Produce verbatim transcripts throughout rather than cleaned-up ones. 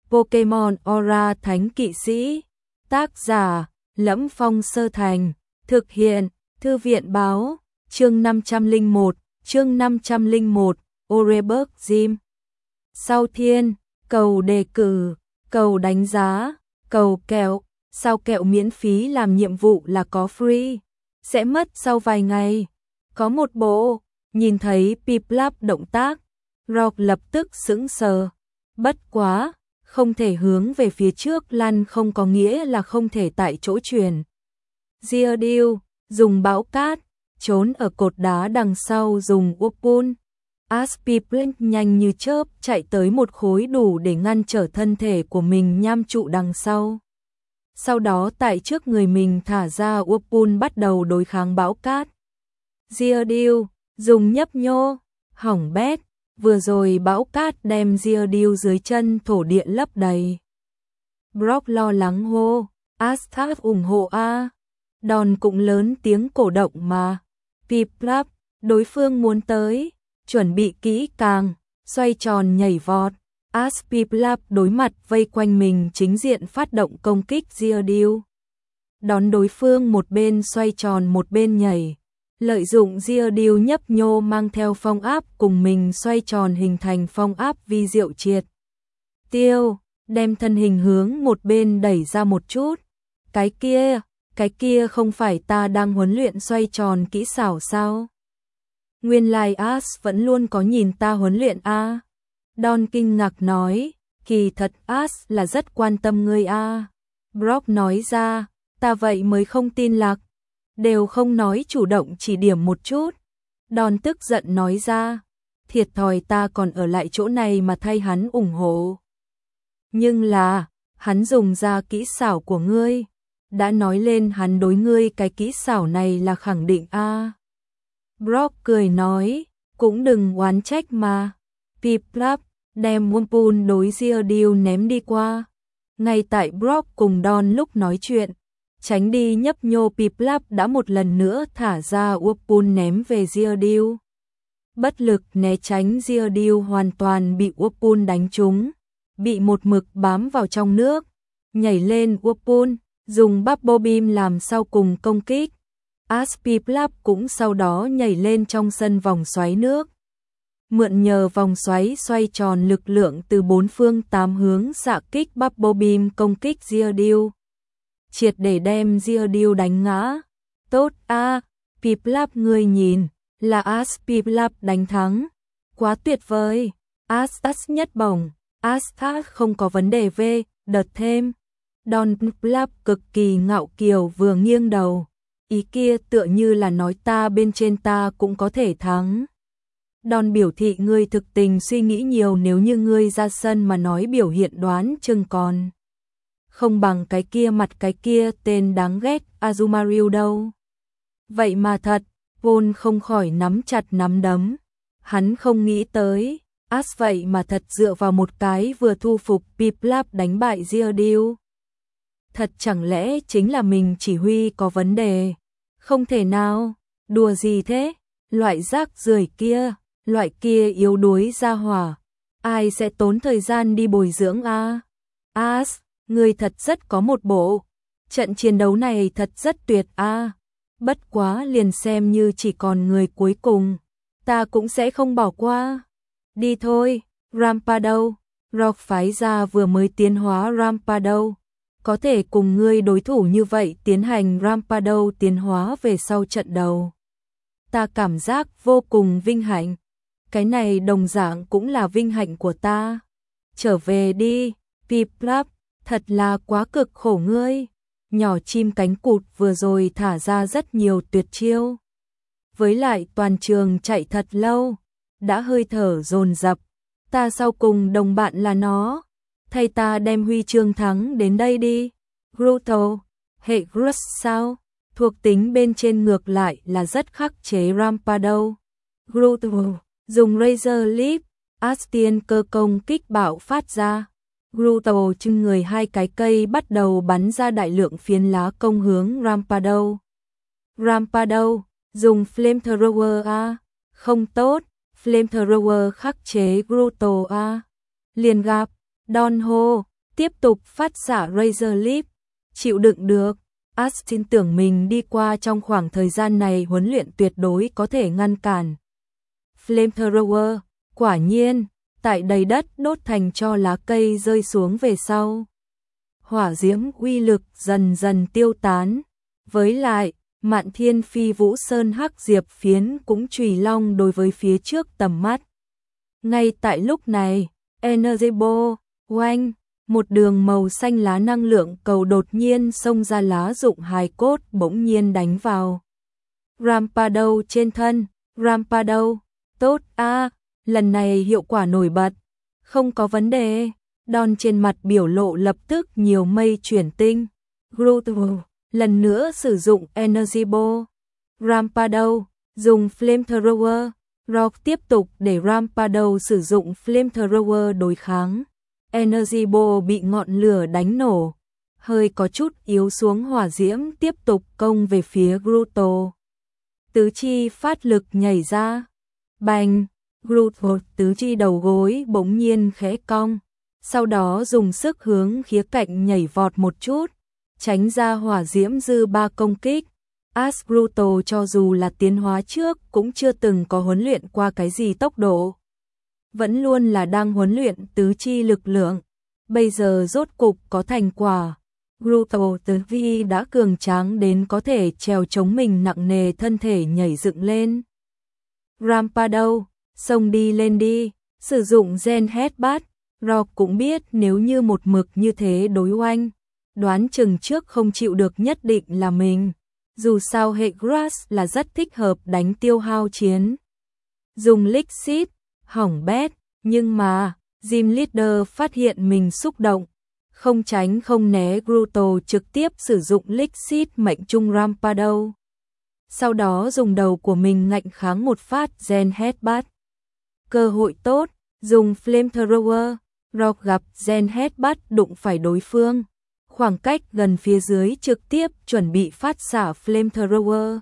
Pokemon Aura Thánh Kỵ Sĩ. Tác giả: Lẫm Phong Sơ Thành. Thực hiện: Thư viện báo. Chương năm trăm lẻ một, chương năm trăm lẻ một, Oreburgh Gym. Sau thiên, cầu đề cử, cầu đánh giá, cầu kẹo, sao kẹo miễn phí làm nhiệm vụ là có free, sẽ mất sau vài ngày. Có một bộ, nhìn thấy Piplup động tác, Rock lập tức sững sờ. Bất quá, không thể hướng về phía trước lăn không có nghĩa là không thể tại chỗ chuyển. Geodude dùng bão cát, trốn ở cột đá đằng sau dùng Wurmple. Aspiplant nhanh như chớp chạy tới một khối đủ để ngăn trở thân thể của mình nham trụ đằng sau. Sau đó tại trước người mình thả ra Wurmple bắt đầu đối kháng bão cát. Geodude dùng nhấp nhô, hỏng bét, vừa rồi bão cát đem Geodude dưới chân thổ địa lấp đầy. Brock lo lắng hô, Astark ủng hộ a. Đòn cũng lớn tiếng cổ động mà. Piplup, đối phương muốn tới, chuẩn bị kỹ càng, xoay tròn nhảy vọt. Aspiplup đối mặt vây quanh mình chính diện phát động công kích Geodude. Đón đối phương một bên xoay tròn một bên nhảy. Lợi dụng Geodude nhấp nhô mang theo phong áp cùng mình xoay tròn hình thành phong áp vi diệu triệt tiêu, đem thân hình hướng một bên đẩy ra một chút. Cái kia, cái kia không phải ta đang huấn luyện xoay tròn kỹ xảo sao? Nguyên lai As vẫn luôn có nhìn ta huấn luyện a. Don kinh ngạc nói, kỳ thật As là rất quan tâm ngươi a. Brock nói ra, ta vậy mới không tin lạc. Đều không nói chủ động chỉ điểm một chút. Don tức giận nói ra, thiệt thòi ta còn ở lại chỗ này mà thay hắn ủng hộ. Nhưng là, hắn dùng ra kỹ xảo của ngươi. Đã nói lên hắn đối ngươi cái kỹ xảo này là khẳng định a. Brock cười nói, cũng đừng oán trách mà. Piplup đem Wurmple đối Geodude ném đi qua. Ngay tại Brock cùng Don lúc nói chuyện, tránh đi nhấp nhô Piplup đã một lần nữa thả ra Wurmple ném về Geodude. Bất lực né tránh, Geodude hoàn toàn bị Wurmple đánh trúng, bị một mực bám vào trong nước. Nhảy lên Wurmple, dùng Bubble Beam làm sau cùng công kích. Aspiplup cũng sau đó nhảy lên trong sân vòng xoáy nước. Mượn nhờ vòng xoáy xoay tròn lực lượng từ bốn phương tám hướng xạ kích Bubble Beam công kích Geodude. Triệt để đem Geodude đánh ngã. Tốt a, Piplup ngươi nhìn, là Aspiplup đánh thắng. Quá tuyệt vời. Astas nhất bổng, Astas không có vấn đề về, đợt thêm. Don Piplup cực kỳ ngạo kiều vừa nghiêng đầu. Ý kia tựa như là nói ta bên trên ta cũng có thể thắng. Don biểu thị ngươi thực tình suy nghĩ nhiều, nếu như ngươi ra sân mà nói biểu hiện đoán chừng còn không bằng cái kia mặt cái kia tên đáng ghét Azumarill đâu. Vậy mà thật, Paul không khỏi nắm chặt nắm đấm. Hắn không nghĩ tới, As vậy mà thật dựa vào một cái vừa thu phục Piplup đánh bại Geodude. Thật chẳng lẽ chính là mình chỉ huy có vấn đề? Không thể nào, đùa gì thế? Loại rác rưởi kia, loại kia yếu đuối ra hỏa, ai sẽ tốn thời gian đi bồi dưỡng a? As, ngươi thật rất có một bộ. Trận chiến đấu này thật rất tuyệt a. Bất quá liền xem như chỉ còn người cuối cùng, ta cũng sẽ không bỏ qua. Đi thôi, Rampardo. Rock phái ra vừa mới tiến hóa Rampardo. Có thể cùng ngươi đối thủ như vậy tiến hành Rampardo tiến hóa về sau trận đầu. Ta cảm giác vô cùng vinh hạnh. Cái này đồng dạng cũng là vinh hạnh của ta. Trở về đi, Piplup, thật là quá cực khổ ngươi. Nhỏ chim cánh cụt vừa rồi thả ra rất nhiều tuyệt chiêu. Với lại toàn trường chạy thật lâu, đã hơi thở dồn dập. Ta sau cùng đồng bạn là nó. Thay ta đem huy chương thắng đến đây đi. Groto, hệ Grus sao? Thuộc tính bên trên ngược lại là rất khắc chế Rampardo. Groto, dùng Razor Leaf, Astian cơ công kích bạo phát ra. Groto trưng người hai cái cây bắt đầu bắn ra đại lượng phiến lá công hướng Rampardo. Rampardo, dùng Flamethrower a. Không tốt, Flamethrower khắc chế Groto a. Liền gặp, Don hô, tiếp tục phát xạ Razor Leaf, chịu đựng được. Ash tin tưởng mình đi qua trong khoảng thời gian này huấn luyện tuyệt đối có thể ngăn cản Flamethrower. Quả nhiên, tại đầy đất đốt thành cho lá cây rơi xuống về sau. Hỏa diễm uy lực dần dần tiêu tán. Với lại, Mạn Thiên Phi Vũ Sơn Hắc Diệp Phiến cũng chùy long đối với phía trước tầm mắt. Ngay tại lúc này, Energy Ball, oanh, một đường màu xanh lá năng lượng cầu đột nhiên xông ra lá dụng hài cốt bỗng nhiên đánh vào Rampardo trên thân. Rampardo, tốt a, lần này hiệu quả nổi bật, không có vấn đề. Đòn trên mặt biểu lộ lập tức nhiều mây chuyển tinh. Groot lần nữa sử dụng Energy Ball. Rampardo dùng Flamethrower. Rock tiếp tục để Rampardo sử dụng Flamethrower đối kháng. Energy Ball bị ngọn lửa đánh nổ, hơi có chút yếu xuống, hỏa diễm tiếp tục công về phía Groot. Tứ chi phát lực nhảy ra. Bành, Groot tứ chi đầu gối bỗng nhiên khẽ cong, sau đó dùng sức hướng khía cạnh nhảy vọt một chút, tránh ra hỏa diễm dư ba công kích. Ash Bruto cho dù là tiến hóa trước cũng chưa từng có huấn luyện qua cái gì tốc độ, vẫn luôn là đang huấn luyện tứ chi lực lượng, bây giờ rốt cục có thành quả. Bruto tử vi đã cường tráng đến có thể trèo chống mình nặng nề thân thể nhảy dựng lên. Rampardo, xông đi lên đi, sử dụng Gen Headbutt. Rock cũng biết nếu như một mực như thế đối oanh, đoán chừng trước không chịu được nhất định là mình. Dù sao hệ Grass là rất thích hợp đánh tiêu hao chiến. Dùng Lixit, hỏng bét, nhưng mà, Gym Leader phát hiện mình xúc động. Không tránh không né, Groot trực tiếp sử dụng Lixit mệnh trung Rampardo. Sau đó dùng đầu của mình ngạnh kháng một phát Gen Headbutt. Cơ hội tốt, dùng Flamethrower. Rock gặp Gen Headbutt đụng phải đối phương. Khoảng cách gần phía dưới trực tiếp chuẩn bị phát xạ Flamethrower.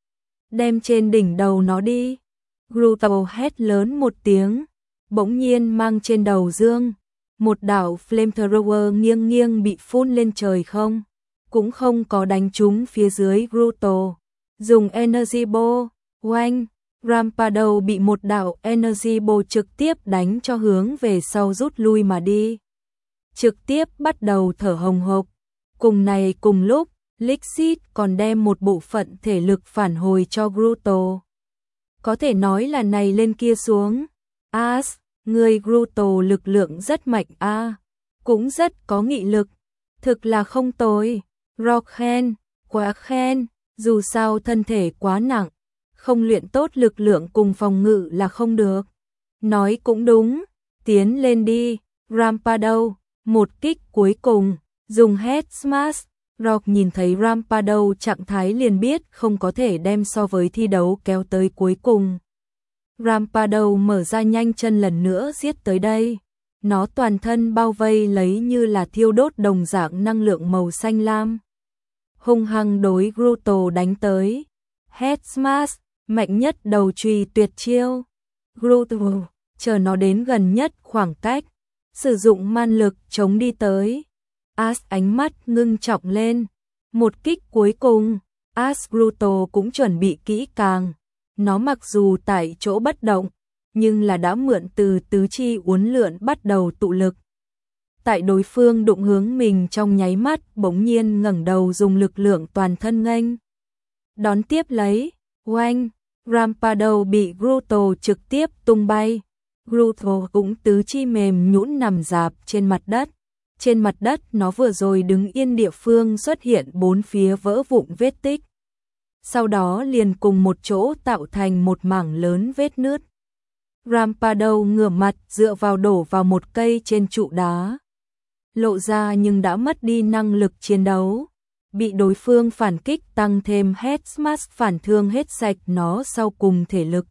Đem trên đỉnh đầu nó đi. Groot hét lớn một tiếng, bỗng nhiên mang trên đầu dương. Một đạo Flamethrower nghiêng nghiêng bị phun lên trời không. Cũng không có đánh trúng phía dưới Groot. Dùng Energy Ball, oanh, Rampardo bị một đạo Energy Ball trực tiếp đánh cho hướng về sau rút lui mà đi. Trực tiếp bắt đầu thở hồng hộc. Cùng này cùng lúc, Lixit còn đem một bộ phận thể lực phản hồi cho Groot. Có thể nói là này lên kia xuống. Ash, người Groot lực lượng rất mạnh a, à, cũng rất có nghị lực, thực là không tồi. Rock khen, quá khen, dù sao thân thể quá nặng, không luyện tốt lực lượng cùng phòng ngự là không được. Nói cũng đúng, tiến lên đi, Rampardo, một kích cuối cùng, dùng Head Smash. Rock nhìn thấy Rampardo trạng thái liền biết không có thể đem so với thi đấu kéo tới cuối cùng. Rampardo mở ra nhanh chân lần nữa giết tới đây. Nó toàn thân bao vây lấy như là thiêu đốt đồng dạng năng lượng màu xanh lam. Hung hăng đối Groot đánh tới. Head Smash, mạnh nhất đầu chùy tuyệt chiêu. Groot, chờ nó đến gần nhất khoảng cách, sử dụng man lực chống đi tới. Ash ánh mắt ngưng trọng lên. Một kích cuối cùng, Ash Bruto cũng chuẩn bị kỹ càng. Nó mặc dù tại chỗ bất động, nhưng là đã mượn từ tứ chi uốn lượn bắt đầu tụ lực. Tại đối phương đụng hướng mình trong nháy mắt, bỗng nhiên ngẩng đầu dùng lực lượng toàn thân nghênh đón tiếp lấy. Oanh, Rampardo bị Groot trực tiếp tung bay. Groot cũng tứ chi mềm nhũn nằm rạp trên mặt đất. Trên mặt đất nó vừa rồi đứng yên địa phương xuất hiện bốn phía vỡ vụn vết tích. Sau đó liền cùng một chỗ tạo thành một mảng lớn vết nứt. Rampardo ngửa mặt dựa vào đổ vào một cây trên trụ đá. Lộ ra nhưng đã mất đi năng lực chiến đấu. Bị đối phương phản kích tăng thêm Head Smash phản thương hết sạch nó sau cùng thể lực.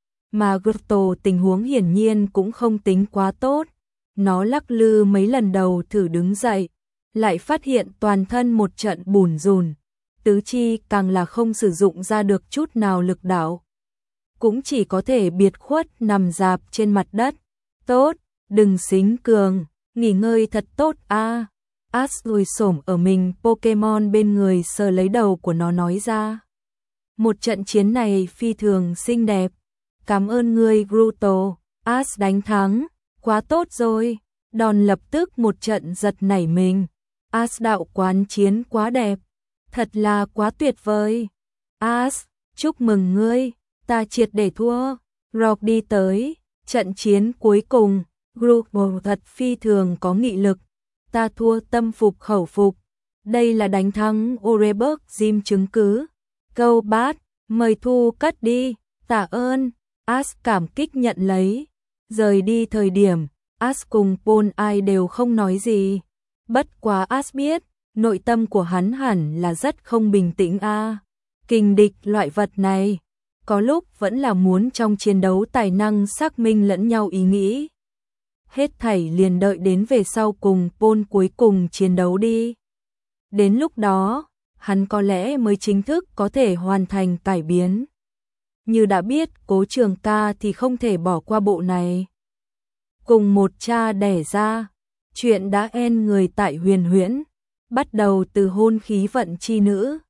Mà Groot tình huống hiển nhiên cũng không tính quá tốt. Nó lắc lư mấy lần đầu thử đứng dậy, lại phát hiện toàn thân một trận bùn rùn, tứ chi càng là không sử dụng ra được chút nào lực đạo. Cũng chỉ có thể biệt khuất nằm rạp trên mặt đất. Tốt, đừng xính cường, Nghỉ ngơi thật tốt a. Ash lùi xổm ở mình Pokemon bên người sờ lấy đầu của nó nói ra. Một trận chiến này phi thường xinh đẹp. Cảm ơn ngươi Groto. Ash đánh thắng. Quá tốt rồi. Đòn lập tức một trận giật nảy mình. Ash đạo quán chiến quá đẹp. Thật là quá tuyệt vời. Ash, chúc mừng ngươi. Ta triệt để thua. Rock đi tới. Trận chiến cuối cùng. Groto thật phi thường có nghị lực. Ta thua tâm phục khẩu phục. Đây là đánh thắng Oreburgh Gym chứng cứ. Câu bát, mời thu cất đi. Tạ ơn. Ash cảm kích nhận lấy. Rời đi thời điểm, Ash cùng Paul ai đều không nói gì. Bất quá Ash biết, nội tâm của hắn hẳn là rất không bình tĩnh a. À, kình địch loại vật này, có lúc vẫn là muốn trong chiến đấu tài năng xác minh lẫn nhau ý nghĩ. Hết thảy liền đợi đến về sau cùng Paul cuối cùng chiến đấu đi. Đến lúc đó, hắn có lẽ mới chính thức có thể hoàn thành cải biến. Như đã biết Cố Trường Ca thì không thể bỏ qua bộ này. Cùng một cha đẻ ra, chuyện đã en người tại Huyền Huyễn, bắt đầu từ hôn khí vận chi nữ.